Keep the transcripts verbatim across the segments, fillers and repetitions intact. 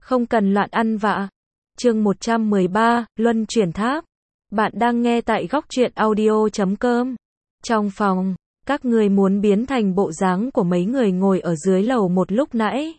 Không cần loạn ăn vạ. Chương một trăm mười ba, Luân chuyển tháp. Bạn đang nghe tại góc truyện audio chấm com. Trong phòng, các người muốn biến thành bộ dáng của mấy người ngồi ở dưới lầu một lúc nãy.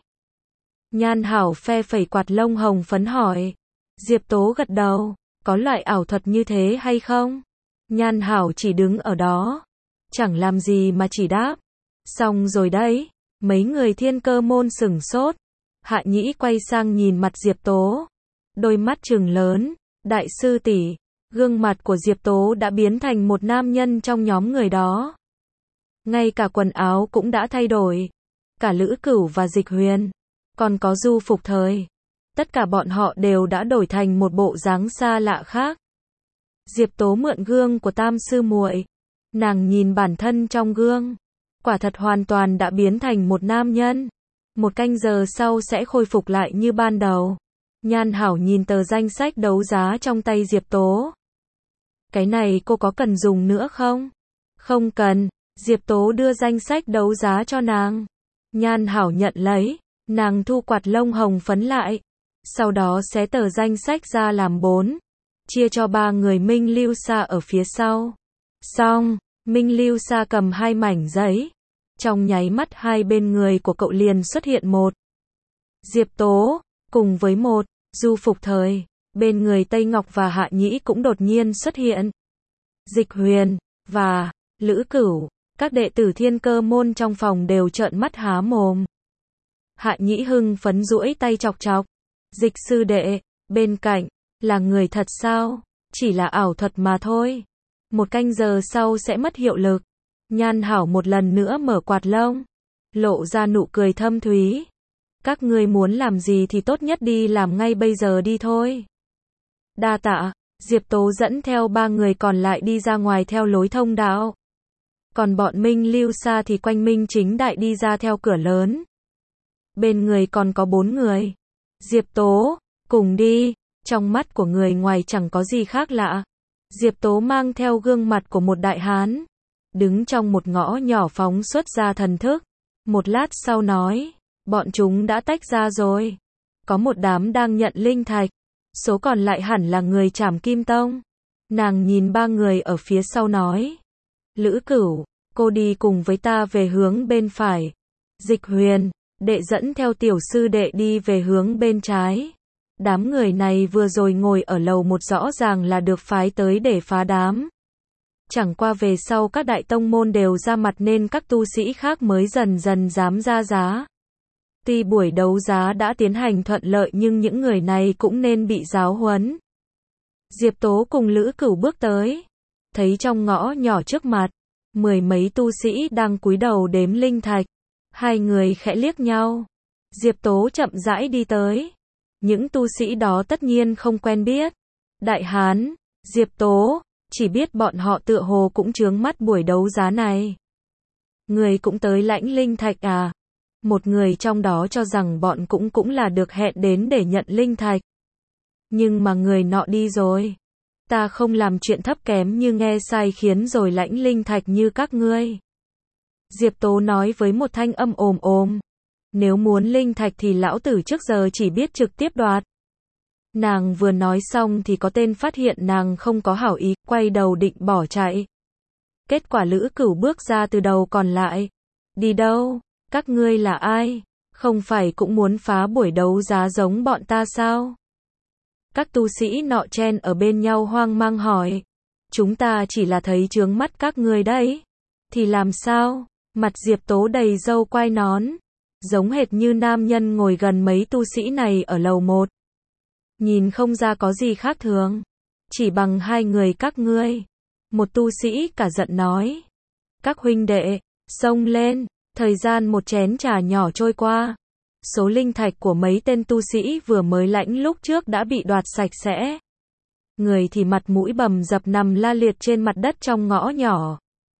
Nhan Hảo phe phẩy quạt lông hồng phấn hỏi. Diệp Tố gật đầu, có loại ảo thuật như thế hay không? Nhan Hảo chỉ đứng ở đó, chẳng làm gì mà chỉ đáp. Xong rồi đấy, mấy người thiên cơ môn sửng sốt. Hạ Nhĩ quay sang nhìn mặt Diệp Tố, đôi mắt trừng lớn, đại sư tỷ, gương mặt của Diệp Tố đã biến thành một nam nhân trong nhóm người đó. Ngay cả quần áo cũng đã thay đổi, cả Lữ Cửu và Dịch Huyền, còn có Du Phục Thời, tất cả bọn họ đều đã đổi thành một bộ dáng xa lạ khác. Diệp Tố mượn gương của Tam sư muội, nàng nhìn bản thân trong gương, quả thật hoàn toàn đã biến thành một nam nhân. Một canh giờ sau sẽ khôi phục lại như ban đầu. Nhan Hảo nhìn tờ danh sách đấu giá trong tay Diệp Tố. Cái này cô có cần dùng nữa không? Không cần. Diệp Tố đưa danh sách đấu giá cho nàng. Nhan Hảo nhận lấy, nàng thu quạt lông hồng phấn lại. Sau đó xé tờ danh sách ra làm bốn, chia cho ba người Minh Lưu Sa ở phía sau. Xong, Minh Lưu Sa cầm hai mảnh giấy. Trong nháy mắt hai bên người của cậu liền xuất hiện một Diệp Tố, cùng với một Du Phục Thời, bên người Tây Ngọc và Hạ Nhĩ cũng đột nhiên xuất hiện. Dịch Huyền và Lữ Cửu, các đệ tử thiên cơ môn trong phòng đều trợn mắt há mồm. Hạ Nhĩ hưng phấn duỗi tay chọc chọc. Dịch sư đệ, bên cạnh, là người thật sao? Chỉ là ảo thuật mà thôi. Một canh giờ sau sẽ mất hiệu lực. Nhan Hảo một lần nữa mở quạt lông, lộ ra nụ cười thâm thúy. Các ngươi muốn làm gì thì tốt nhất đi làm ngay bây giờ đi thôi. Đa tạ. Diệp Tố dẫn theo ba người còn lại đi ra ngoài theo lối thông đạo. Còn bọn Minh Lưu Sa thì quanh Minh Chính Đại đi ra theo cửa lớn. Bên người còn có bốn người. Diệp Tố, cùng đi. Trong mắt của người ngoài chẳng có gì khác lạ. Diệp Tố mang theo gương mặt của một đại hán, đứng trong một ngõ nhỏ phóng xuất ra thần thức. Một lát sau nói, bọn chúng đã tách ra rồi. Có một đám đang nhận linh thạch, số còn lại hẳn là người Trảm Kim Tông. Nàng nhìn ba người ở phía sau nói, Lữ Cửu, cô đi cùng với ta về hướng bên phải. Dịch Huyền, đệ dẫn theo tiểu sư đệ đi về hướng bên trái. Đám người này vừa rồi ngồi ở lầu một rõ ràng là được phái tới để phá đám. Chẳng qua về sau các đại tông môn đều ra mặt nên các tu sĩ khác mới dần dần dám ra giá. Tuy buổi đấu giá đã tiến hành thuận lợi nhưng những người này cũng nên bị giáo huấn. Diệp Tố cùng Lữ Cửu bước tới, thấy trong ngõ nhỏ trước mặt, mười mấy tu sĩ đang cúi đầu đếm linh thạch. Hai người khẽ liếc nhau. Diệp Tố chậm rãi đi tới. Những tu sĩ đó tất nhiên không quen biết. Đại hán, Diệp Tố, chỉ biết bọn họ tựa hồ cũng chướng mắt buổi đấu giá này. Người cũng tới lãnh linh thạch à? Một người trong đó cho rằng bọn cũng cũng là được hẹn đến để nhận linh thạch. Nhưng mà người nọ đi rồi. Ta không làm chuyện thấp kém như nghe sai khiến rồi lãnh linh thạch như các ngươi. Diệp Tố nói với một thanh âm ồm ồm. Nếu muốn linh thạch thì lão tử trước giờ chỉ biết trực tiếp đoạt. Nàng vừa nói xong thì có tên phát hiện nàng không có hảo ý, quay đầu định bỏ chạy. Kết quả Lữ Cửu bước ra từ đầu còn lại. Đi đâu? Các ngươi là ai? Không phải cũng muốn phá buổi đấu giá giống bọn ta sao? Các tu sĩ nọ chen ở bên nhau hoang mang hỏi. Chúng ta chỉ là thấy chướng mắt các ngươi đấy. Thì làm sao? Mặt Diệp Tố đầy râu quai nón, giống hệt như nam nhân ngồi gần mấy tu sĩ này ở lầu một. Nhìn không ra có gì khác thường. Chỉ bằng hai người các ngươi. Một tu sĩ cả giận nói. Các huynh đệ, xông lên. Thời gian một chén trà nhỏ trôi qua. Số linh thạch của mấy tên tu sĩ vừa mới lãnh lúc trước đã bị đoạt sạch sẽ. Người thì mặt mũi bầm dập nằm la liệt trên mặt đất trong ngõ nhỏ.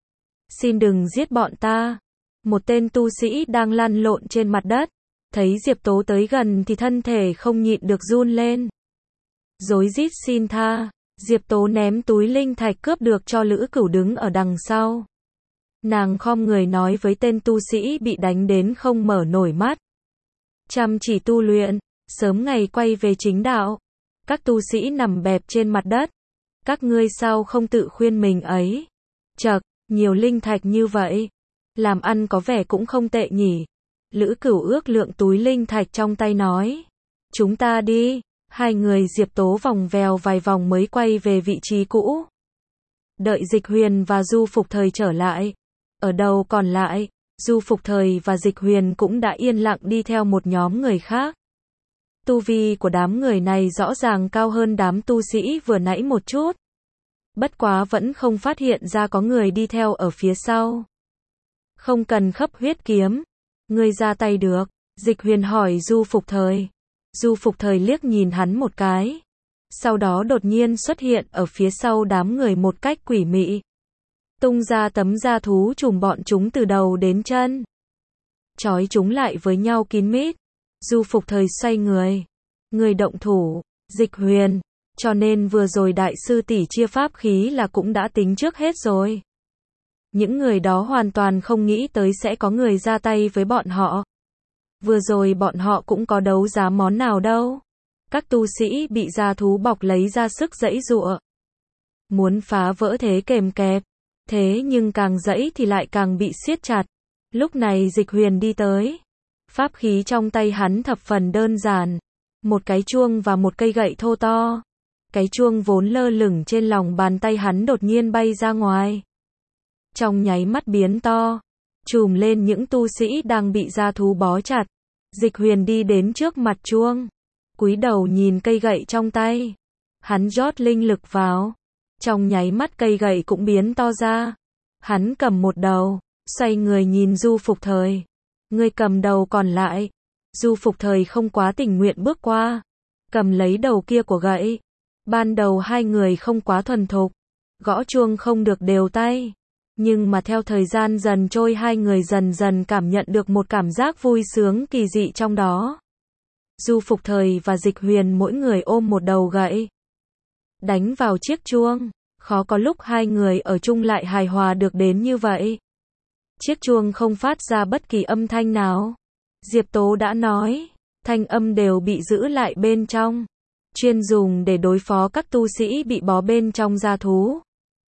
Xin đừng giết bọn ta. Một tên tu sĩ đang lăn lộn trên mặt đất. Thấy Diệp Tố tới gần thì thân thể không nhịn được run lên. Rối rít xin tha. Diệp Tố ném túi linh thạch cướp được cho Lữ Cửu đứng ở đằng sau. Nàng khom người nói với tên tu sĩ bị đánh đến không mở nổi mắt. Chăm chỉ tu luyện, sớm ngày quay về chính đạo. Các tu sĩ nằm bẹp trên mặt đất. Các ngươi sao không tự khuyên mình ấy? Chậc, nhiều linh thạch như vậy. Làm ăn có vẻ cũng không tệ nhỉ. Lữ Cửu ước lượng túi linh thạch trong tay nói. Chúng ta đi. Hai người Diệp Tố vòng vèo vài vòng mới quay về vị trí cũ. Đợi Dịch Huyền và Du Phục Thời trở lại. Ở đầu còn lại, Du Phục Thời và Dịch Huyền cũng đã yên lặng đi theo một nhóm người khác. Tu vi của đám người này rõ ràng cao hơn đám tu sĩ vừa nãy một chút. Bất quá vẫn không phát hiện ra có người đi theo ở phía sau. Không cần khấp huyết kiếm. Ngươi ra tay được. Dịch Huyền hỏi Du Phục Thời. Du Phục Thời liếc nhìn hắn một cái. Sau đó đột nhiên xuất hiện ở phía sau đám người một cách quỷ mị. Tung ra tấm da thú trùm bọn chúng từ đầu đến chân. Chói chúng lại với nhau kín mít. Du Phục Thời xoay người. Người động thủ. Dịch Huyền. Cho nên vừa rồi đại sư tỷ chia pháp khí là cũng đã tính trước hết rồi. Những người đó hoàn toàn không nghĩ tới sẽ có người ra tay với bọn họ. Vừa rồi bọn họ cũng có đấu giá món nào đâu. Các tu sĩ bị da thú bọc lấy ra sức giãy giụa. Muốn phá vỡ thế kềm kẹp. Thế nhưng càng giãy thì lại càng bị siết chặt. Lúc này Dịch Huyền đi tới. Pháp khí trong tay hắn thập phần đơn giản. Một cái chuông và một cây gậy thô to. Cái chuông vốn lơ lửng trên lòng bàn tay hắn đột nhiên bay ra ngoài. Trong nháy mắt biến to. Trùm lên những tu sĩ đang bị da thú bó chặt. Dịch Huyền đi đến trước mặt chuông. Cúi đầu nhìn cây gậy trong tay. Hắn rót linh lực vào. Trong nháy mắt cây gậy cũng biến to ra. Hắn cầm một đầu. Xoay người nhìn Du Phục Thời. Người cầm đầu còn lại. Du Phục Thời không quá tình nguyện bước qua. Cầm lấy đầu kia của gậy. Ban đầu hai người không quá thuần thục. Gõ chuông không được đều tay. Nhưng mà theo thời gian dần trôi hai người dần dần cảm nhận được một cảm giác vui sướng kỳ dị trong đó. Du Phục Thời và Dịch Huyền mỗi người ôm một đầu gậy. Đánh vào chiếc chuông. Khó có lúc hai người ở chung lại hài hòa được đến như vậy. Chiếc chuông không phát ra bất kỳ âm thanh nào. Diệp Tố đã nói, thanh âm đều bị giữ lại bên trong. Chuyên dùng để đối phó các tu sĩ bị bó bên trong da thú.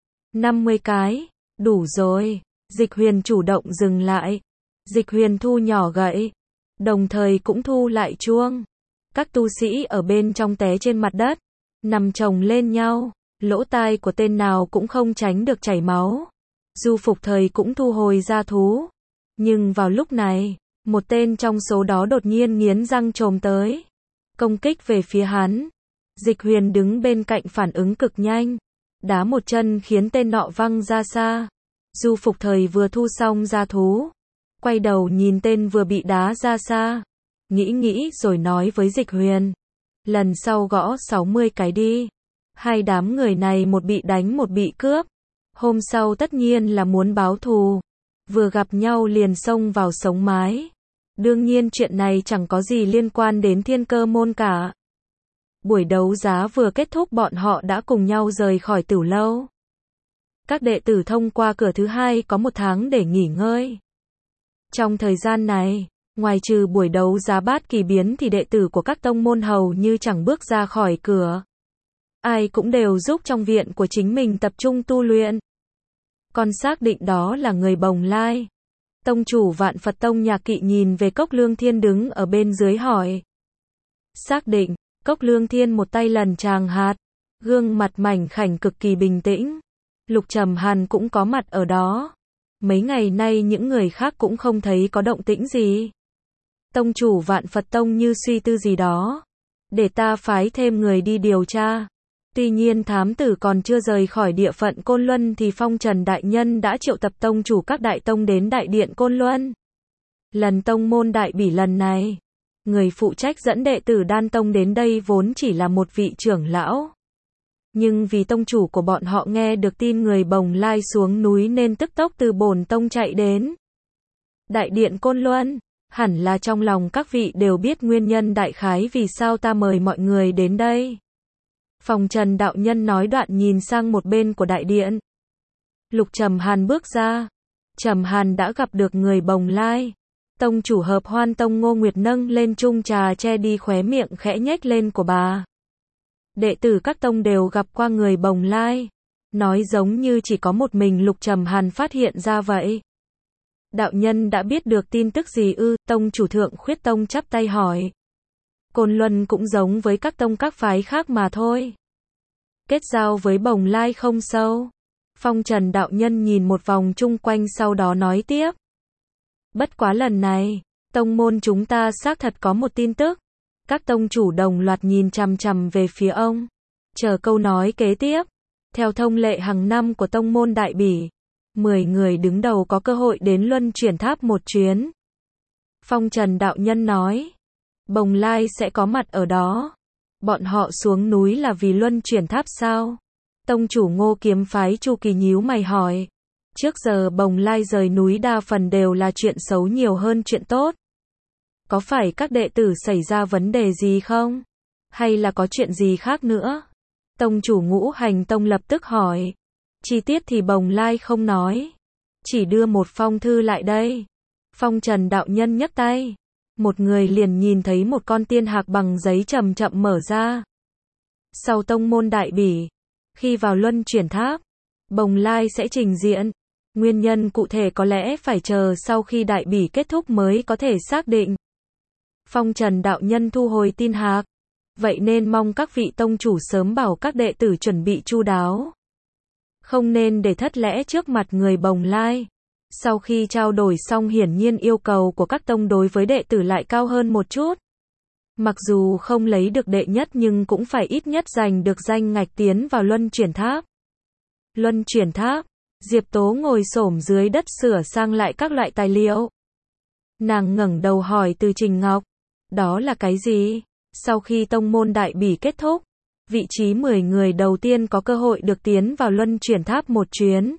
năm mươi cái, đủ rồi. Dịch Huyền chủ động dừng lại. Dịch Huyền thu nhỏ gậy. Đồng thời cũng thu lại chuông. Các tu sĩ ở bên trong té trên mặt đất. Nằm chồng lên nhau. Lỗ tai của tên nào cũng không tránh được chảy máu. Du Phục Thời cũng thu hồi da thú. Nhưng vào lúc này, một tên trong số đó đột nhiên nghiến răng chồm tới. Công kích về phía hắn. Dịch Huyền đứng bên cạnh phản ứng cực nhanh. Đá một chân khiến tên nọ văng ra xa. Du Phục Thời vừa thu xong da thú. Quay đầu nhìn tên vừa bị đá ra xa. Nghĩ nghĩ rồi nói với Dịch Huyền. Lần sau gõ sáu mươi cái đi. Hai đám người này một bị đánh một bị cướp. Hôm sau tất nhiên là muốn báo thù. Vừa gặp nhau liền xông vào sống mái. Đương nhiên chuyện này chẳng có gì liên quan đến Thiên Cơ môn cả. Buổi đấu giá vừa kết thúc bọn họ đã cùng nhau rời khỏi Tửu lâu. Các đệ tử thông qua cửa thứ hai có một tháng để nghỉ ngơi. Trong thời gian này, ngoài trừ buổi đấu giá bát kỳ biến thì đệ tử của các tông môn hầu như chẳng bước ra khỏi cửa. Ai cũng đều giúp trong viện của chính mình tập trung tu luyện. Còn xác định đó là người Bồng Lai. Tông chủ Vạn Phật Tông Nhạc Kỵ nhìn về Cốc Lương Thiên đứng ở bên dưới hỏi. Xác định, Cốc Lương Thiên một tay lần tràng hạt. Gương mặt mảnh khảnh cực kỳ bình tĩnh. Lục Trầm Hàn cũng có mặt ở đó. Mấy ngày nay những người khác cũng không thấy có động tĩnh gì. Tông chủ Vạn Phật Tông như suy tư gì đó. Để ta phái thêm người đi điều tra. Tuy nhiên thám tử còn chưa rời khỏi địa phận Côn Luân thì Phong Trần Đại Nhân đã triệu tập tông chủ các đại tông đến đại điện Côn Luân. Lần tông môn đại bỉ lần này, người phụ trách dẫn đệ tử Đan Tông đến đây vốn chỉ là một vị trưởng lão. Nhưng vì tông chủ của bọn họ nghe được tin người Bồng Lai xuống núi nên tức tốc từ bổn tông chạy đến đại điện Côn Luân. Hẳn là trong lòng các vị đều biết nguyên nhân đại khái vì sao ta mời mọi người đến đây. Phong Trần đạo nhân nói đoạn nhìn sang một bên của đại điện. Lục Trầm Hàn bước ra. Trầm Hàn đã gặp được người Bồng Lai. Tông chủ Hợp Hoan Tông Ngô Nguyệt nâng lên chung trà che đi khóe miệng khẽ nhếch lên của bà. Đệ tử các tông đều gặp qua người Bồng Lai. Nói giống như chỉ có một mình Lục Trầm Hàn phát hiện ra vậy. Đạo nhân đã biết được tin tức gì ư? Tông chủ Thượng Khuyết Tông chắp tay hỏi. Côn Luân cũng giống với các tông các phái khác mà thôi. Kết giao với Bồng Lai không sâu. Phong Trần đạo nhân nhìn một vòng chung quanh sau đó nói tiếp. Bất quá lần này, tông môn chúng ta xác thật có một tin tức. Các tông chủ đồng loạt nhìn chằm chằm về phía ông. Chờ câu nói kế tiếp. Theo thông lệ hàng năm của tông môn Đại Bỉ, mười người đứng đầu có cơ hội đến Luân Chuyển Tháp một chuyến. Phong Trần đạo nhân nói. Bồng Lai sẽ có mặt ở đó. Bọn họ xuống núi là vì Luân Chuyển Tháp sao? Tông chủ Ngô Kiếm phái Chu Kỳ nhíu mày hỏi. Trước giờ Bồng Lai rời núi đa phần đều là chuyện xấu nhiều hơn chuyện tốt. Có phải các đệ tử xảy ra vấn đề gì không? Hay là có chuyện gì khác nữa? Tông chủ Ngũ Hành Tông lập tức hỏi. Chi tiết thì Bồng Lai không nói. Chỉ đưa một phong thư lại đây. Phong Trần đạo nhân nhấc tay. Một người liền nhìn thấy một con tiên hạc bằng giấy chậm chậm mở ra. Sau tông môn Đại Bỉ, khi vào Luân Chuyển Tháp, Bồng Lai sẽ trình diện. Nguyên nhân cụ thể có lẽ phải chờ sau khi Đại Bỉ kết thúc mới có thể xác định. Phong Trần đạo nhân thu hồi tin hạc. Vậy nên mong các vị tông chủ sớm bảo các đệ tử chuẩn bị chu đáo. Không nên để thất lễ trước mặt người Bồng Lai. Sau khi trao đổi xong hiển nhiên yêu cầu của các tông đối với đệ tử lại cao hơn một chút. Mặc dù không lấy được đệ nhất nhưng cũng phải ít nhất giành được danh ngạch tiến vào Luân Chuyển Tháp. Luân Chuyển Tháp, Diệp Tố ngồi xổm dưới đất sửa sang lại các loại tài liệu. Nàng ngẩng đầu hỏi Từ Trình Ngọc, đó là cái gì? Sau khi tông môn Đại Bỉ kết thúc, vị trí mười người đầu tiên có cơ hội được tiến vào Luân Chuyển Tháp một chuyến.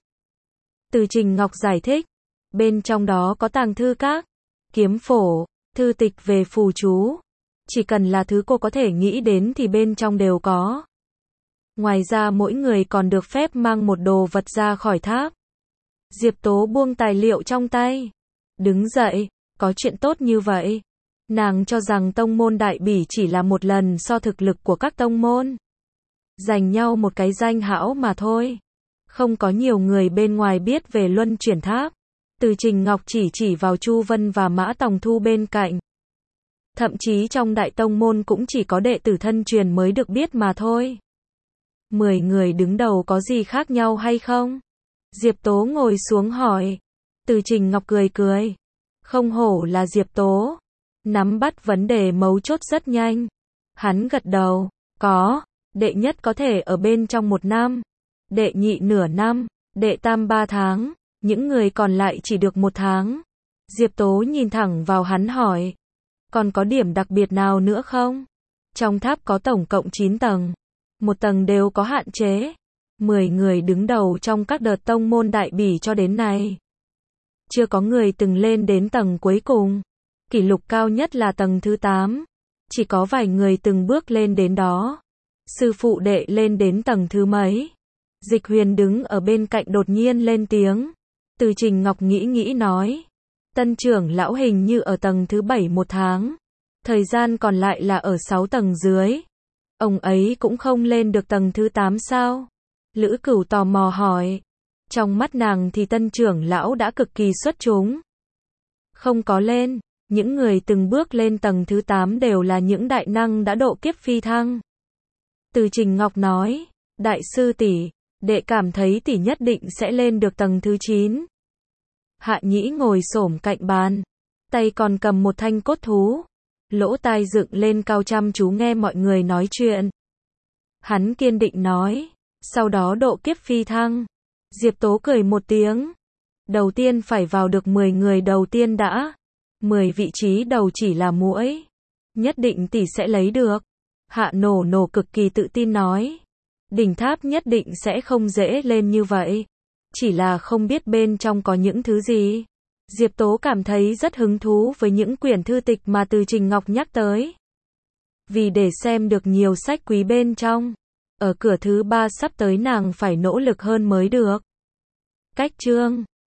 Từ Trình Ngọc giải thích, bên trong đó có tàng thư các, kiếm phổ, thư tịch về phù chú. Chỉ cần là thứ cô có thể nghĩ đến thì bên trong đều có. Ngoài ra mỗi người còn được phép mang một đồ vật ra khỏi tháp. Diệp Tố buông tài liệu trong tay. Đứng dậy, có chuyện tốt như vậy. Nàng cho rằng tông môn Đại Bỉ chỉ là một lần so thực lực của các tông môn. Giành nhau một cái danh hão mà thôi. Không có nhiều người bên ngoài biết về Luân Chuyển Tháp. Từ Trình Ngọc chỉ chỉ vào Chu Vân và Mã Tòng Thu bên cạnh. Thậm chí trong đại tông môn cũng chỉ có đệ tử thân truyền mới được biết mà thôi. Mười người đứng đầu có gì khác nhau hay không? Diệp Tố ngồi xuống hỏi. Từ Trình Ngọc cười cười. Không hổ là Diệp Tố. Nắm bắt vấn đề mấu chốt rất nhanh. Hắn gật đầu. Có. Đệ nhất có thể ở bên trong một năm. Đệ nhị nửa năm. Đệ tam ba tháng. Những người còn lại chỉ được một tháng. Diệp Tố nhìn thẳng vào hắn hỏi. Còn có điểm đặc biệt nào nữa không? Trong tháp có tổng cộng chín tầng. Một tầng đều có hạn chế. mười người đứng đầu trong các đợt tông môn Đại Bỉ cho đến nay. Chưa có người từng lên đến tầng cuối cùng. Kỷ lục cao nhất là tầng thứ tám. Chỉ có vài người từng bước lên đến đó. Sư phụ đệ lên đến tầng thứ mấy? Dịch Huyền đứng ở bên cạnh đột nhiên lên tiếng. Từ Trình Ngọc nghĩ nghĩ nói. Tân trưởng lão hình như ở tầng thứ bảy một tháng. Thời gian còn lại là ở sáu tầng dưới. Ông ấy cũng không lên được tầng thứ tám sao? Lữ Cửu tò mò hỏi. Trong mắt nàng thì tân trưởng lão đã cực kỳ xuất chúng. Không có lên. Những người từng bước lên tầng thứ tám đều là những đại năng đã độ kiếp phi thăng. Từ Trình Ngọc nói. Đại sư tỷ, đệ cảm thấy tỷ nhất định sẽ lên được tầng thứ chín. Hạ Nhĩ ngồi xổm cạnh bàn. Tay còn cầm một thanh cốt thú. Lỗ tai dựng lên cao chăm chú nghe mọi người nói chuyện. Hắn kiên định nói. Sau đó độ kiếp phi thăng. Diệp Tố cười một tiếng. Đầu tiên phải vào được mười người đầu tiên đã. mười vị trí đầu chỉ là muỗi. Nhất định tỷ sẽ lấy được. Hạ Nổ Nổ cực kỳ tự tin nói. Đỉnh tháp nhất định sẽ không dễ lên như vậy. Chỉ là không biết bên trong có những thứ gì. Diệp Tố cảm thấy rất hứng thú với những quyển thư tịch mà Từ Trình Ngọc nhắc tới. Vì để xem được nhiều sách quý bên trong. Ở cửa thứ ba sắp tới nàng phải nỗ lực hơn mới được. Cách chương